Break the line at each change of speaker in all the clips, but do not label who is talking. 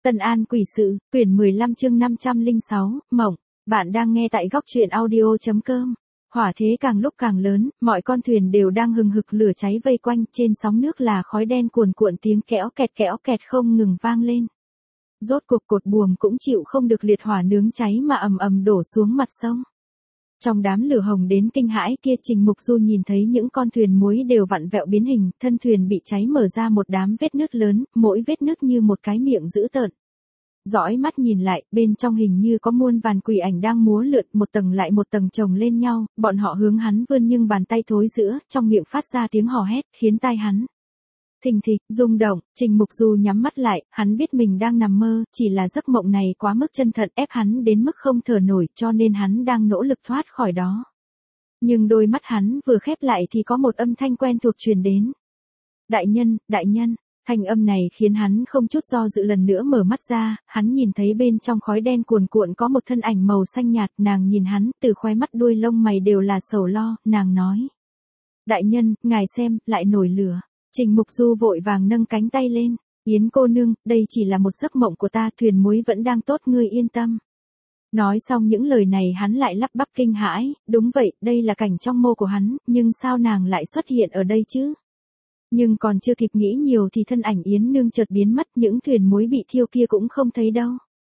Tân An Quỷ Sự, quyển 15 chương 506, Mộng. Bạn đang nghe tại góc truyện audio.com. Hỏa thế càng lúc càng lớn, mọi con thuyền đều đang hừng hực lửa cháy vây quanh, trên sóng nước là khói đen cuồn cuộn, tiếng kẽo kẹt không ngừng vang lên. Rốt cuộc cột buồm cũng chịu không được liệt hỏa nướng cháy mà ầm ầm đổ xuống mặt sông. Trong đám lửa hồng đến kinh hãi kia, Trình Mục Du nhìn thấy những con thuyền muối đều vặn vẹo biến hình, thân thuyền bị cháy mở ra một đám vết nứt lớn, mỗi vết nứt như một cái miệng dữ tợn. Dõi mắt nhìn lại, bên trong hình như có muôn vàn quỷ ảnh đang múa lượn, một tầng lại một tầng chồng lên nhau, bọn họ hướng hắn vươn nhưng bàn tay thối rữa, trong miệng phát ra tiếng hò hét, khiến tai hắn thình thịch, rung động. Trình Mục Du nhắm mắt lại, hắn biết mình đang nằm mơ, chỉ là giấc mộng này quá mức chân thật, ép hắn đến mức không thở nổi, cho nên hắn đang nỗ lực thoát khỏi đó. Nhưng đôi mắt hắn vừa khép lại thì có một âm thanh quen thuộc truyền đến. Đại nhân, thanh âm này khiến hắn không chút do dự lần nữa mở mắt ra, hắn nhìn thấy bên trong khói đen cuồn cuộn có một thân ảnh màu xanh nhạt, nàng nhìn hắn, từ khóe mắt đuôi lông mày đều là sầu lo, nàng nói. Đại nhân, ngài xem, lại nổi lửa. Trình Mục Du vội vàng nâng cánh tay lên. Yến cô nương, đây chỉ là một giấc mộng của ta, thuyền muối vẫn đang tốt, ngươi yên tâm. Nói xong những lời này hắn lại lắp bắp kinh hãi, đúng vậy, đây là cảnh trong mơ của hắn, nhưng sao nàng lại xuất hiện ở đây chứ? Nhưng còn chưa kịp nghĩ nhiều thì thân ảnh Yến nương chợt biến mất, những thuyền muối bị thiêu kia cũng không thấy đâu.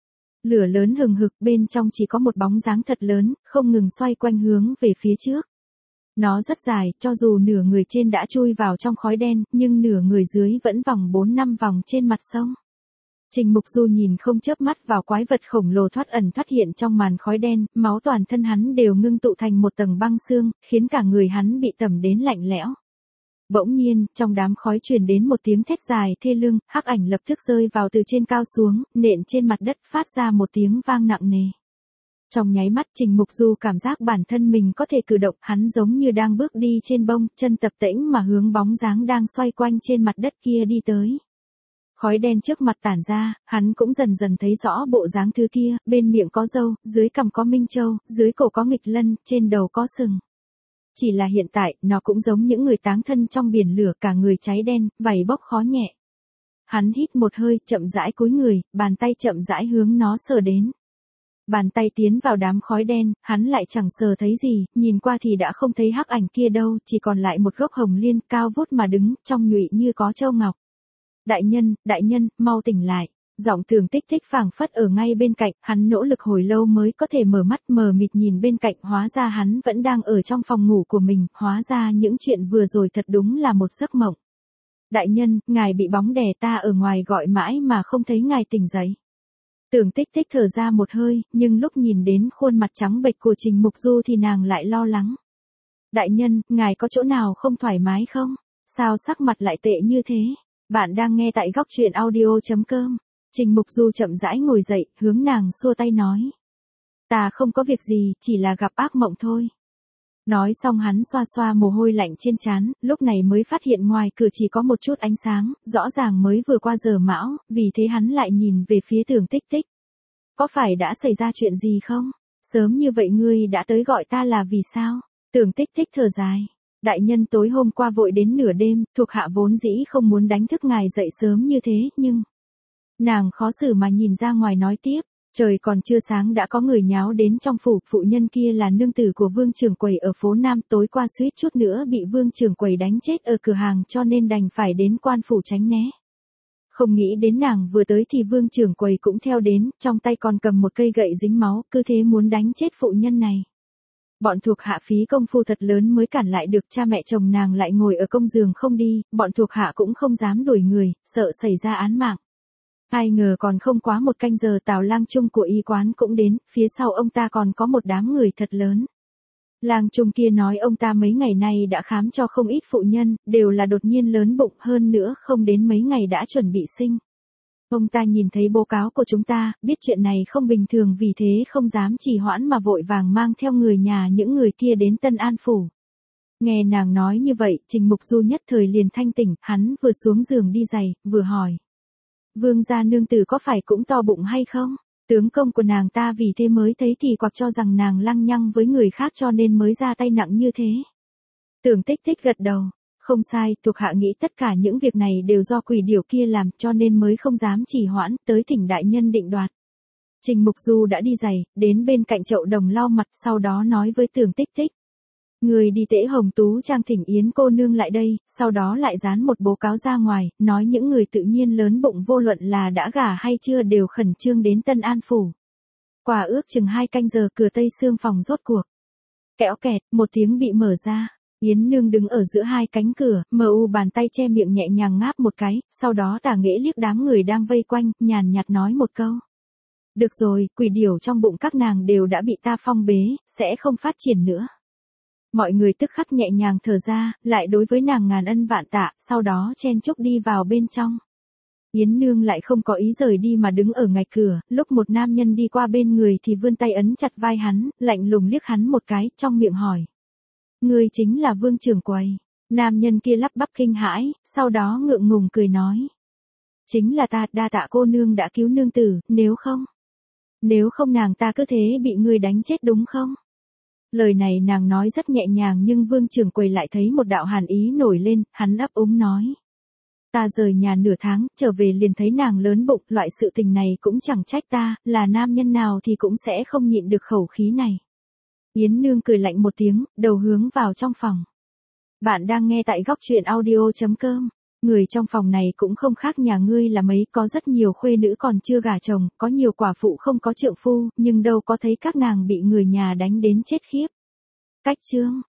Lửa lớn hừng hực, bên trong chỉ có một bóng dáng thật lớn, không ngừng xoay quanh hướng về phía trước. Nó rất dài, cho dù nửa người trên đã chui vào trong khói đen, nhưng nửa người dưới vẫn vòng 4-5 vòng trên mặt sông. Trình Mục Du nhìn không chớp mắt vào quái vật khổng lồ thoát ẩn thoát hiện trong màn khói đen, máu toàn thân hắn đều ngưng tụ thành một tầng băng xương, khiến cả người hắn bị tẩm đến lạnh lẽo. Bỗng nhiên, trong đám khói truyền đến một tiếng thét dài thê lương, hắc ảnh lập tức rơi vào từ trên cao xuống, nện trên mặt đất, phát ra một tiếng vang nặng nề. Trong nháy mắt Trình Mục Du cảm giác bản thân mình có thể cử động, hắn giống như đang bước đi trên bông, chân tập tễnh mà hướng bóng dáng đang xoay quanh trên mặt đất kia đi tới. Khói đen trước mặt tản ra, hắn cũng dần dần thấy rõ bộ dáng thứ kia, bên miệng có râu, dưới cằm có minh châu, dưới cổ có nghịch lân, trên đầu có sừng. Chỉ là hiện tại, nó cũng giống những người táng thân trong biển lửa, cả người cháy đen, vảy bốc khói nhẹ. Hắn hít một hơi, chậm rãi cúi người, bàn tay chậm rãi hướng nó sờ đến. Bàn tay tiến vào đám khói đen, hắn lại chẳng sờ thấy gì, nhìn qua thì đã không thấy hắc ảnh kia đâu, chỉ còn lại một gốc hồng liên cao vút mà đứng, trong nhụy như có châu ngọc. Đại nhân, mau tỉnh lại. Giọng Thường Tích Tích phảng phất ở ngay bên cạnh, hắn nỗ lực hồi lâu mới có thể mở mắt, mờ mịt nhìn bên cạnh, hóa ra hắn vẫn đang ở trong phòng ngủ của mình, hóa ra những chuyện vừa rồi thật đúng là một giấc mộng. Đại nhân, ngài bị bóng đè, ta ở ngoài gọi mãi mà không thấy ngài tỉnh dậy. Tưởng Tích Tích thở ra một hơi, nhưng lúc nhìn đến khuôn mặt trắng bệch của Trình Mục Du thì nàng lại lo lắng. Đại nhân, ngài có chỗ nào không thoải mái không? Sao sắc mặt lại tệ như thế? Bạn đang nghe tại góc truyện audio.com. Trình Mục Du chậm rãi ngồi dậy, hướng nàng xua tay nói. Ta không có việc gì, chỉ là gặp ác mộng thôi. Nói xong hắn xoa xoa mồ hôi lạnh trên trán, lúc này mới phát hiện ngoài cửa chỉ có một chút ánh sáng, rõ ràng mới vừa qua giờ mão, vì thế hắn lại nhìn về phía Tưởng Tích Tích. Có phải đã xảy ra chuyện gì không? Sớm như vậy ngươi đã tới gọi ta là vì sao? Tưởng Tích Tích thở dài. Đại nhân, tối hôm qua vội đến nửa đêm, thuộc hạ vốn dĩ không muốn đánh thức ngài dậy sớm như thế, nhưng... Nàng khó xử mà nhìn ra ngoài nói tiếp. Trời còn chưa sáng đã có người nháo đến trong phủ, phụ nhân kia là nương tử của Vương trưởng quầy ở phố Nam, tối qua suýt chút nữa bị Vương trưởng quầy đánh chết ở cửa hàng, cho nên đành phải đến quan phủ tránh né. Không nghĩ đến nàng vừa tới thì Vương trưởng quầy cũng theo đến, trong tay còn cầm một cây gậy dính máu, cứ thế muốn đánh chết phụ nhân này. Bọn thuộc hạ phí công phu thật lớn mới cản lại được, cha mẹ chồng nàng lại ngồi ở công giường không đi, bọn thuộc hạ cũng không dám đuổi người, sợ xảy ra án mạng. Ai ngờ còn không quá một canh giờ Tào lang trung của y quán cũng đến, phía sau ông ta còn có một đám người thật lớn. Lang trung kia nói ông ta mấy ngày nay đã khám cho không ít phụ nhân, đều là đột nhiên lớn bụng, hơn nữa không đến mấy ngày đã chuẩn bị sinh. Ông ta nhìn thấy báo cáo của chúng ta, biết chuyện này không bình thường, vì thế không dám trì hoãn mà vội vàng mang theo người nhà những người kia đến Tân An phủ. Nghe nàng nói như vậy, Trình Mục Du nhất thời liền thanh tỉnh, hắn vừa xuống giường đi giày, vừa hỏi. Vương gia nương tử có phải cũng to bụng hay không? Tướng công của nàng ta vì thế mới thấy thì quặc cho rằng nàng lăng nhăng với người khác cho nên mới ra tay nặng như thế. Tưởng Tích Tích gật đầu. Không sai, thuộc hạ nghĩ tất cả những việc này đều do quỷ điểu kia làm cho nên mới không dám trì hoãn, tới thỉnh đại nhân định đoạt. Trình Mục Du đã đi giày, đến bên cạnh chậu đồng lau mặt sau đó nói với Tưởng Tích Tích. Người đi Tễ Hồng Tú Trang thỉnh Yến cô nương lại đây, sau đó lại dán một bố cáo ra ngoài, nói những người tự nhiên lớn bụng vô luận là đã gả hay chưa đều khẩn trương đến Tân An Phủ. Quả ước chừng 2 canh giờ cửa tây xương phòng rốt cuộc. Kẽo kẹt, một tiếng bị mở ra. Yến nương đứng ở giữa 2 cánh cửa, mờ u bàn tay che miệng nhẹ nhàng ngáp một cái, sau đó tả nghệ liếc đám người đang vây quanh, nhàn nhạt nói một câu. Được rồi, quỷ điểu trong bụng các nàng đều đã bị ta phong bế, sẽ không phát triển nữa. Mọi người tức khắc nhẹ nhàng thở ra, lại đối với nàng ngàn ân vạn tạ, sau đó chen chúc đi vào bên trong. Yến nương lại không có ý rời đi mà đứng ở ngoài cửa, lúc một nam nhân đi qua bên người thì vươn tay ấn chặt vai hắn, lạnh lùng liếc hắn một cái, trong miệng hỏi. Ngươi chính là Vương trưởng quầy. Nam nhân kia lắp bắp kinh hãi, sau đó ngượng ngùng cười nói. Chính là ta, đa tạ cô nương đã cứu nương tử, nếu không nàng ta cứ thế bị ngươi đánh chết đúng không? Lời này nàng nói rất nhẹ nhàng nhưng Vương trưởng quầy lại thấy một đạo hàn ý nổi lên, hắn ấp úng nói. Ta rời nhà nửa tháng, trở về liền thấy nàng lớn bụng, loại sự tình này cũng chẳng trách ta, là nam nhân nào thì cũng sẽ không nhịn được khẩu khí này. Yến nương cười lạnh một tiếng, đầu hướng vào trong phòng. Bạn đang nghe tại góc truyện audio.com. Người trong phòng này cũng không khác nhà ngươi là mấy, có rất nhiều khuê nữ còn chưa gả chồng, có nhiều quả phụ không có trượng phu, nhưng đâu có thấy các nàng bị người nhà đánh đến chết khiếp. Cách chương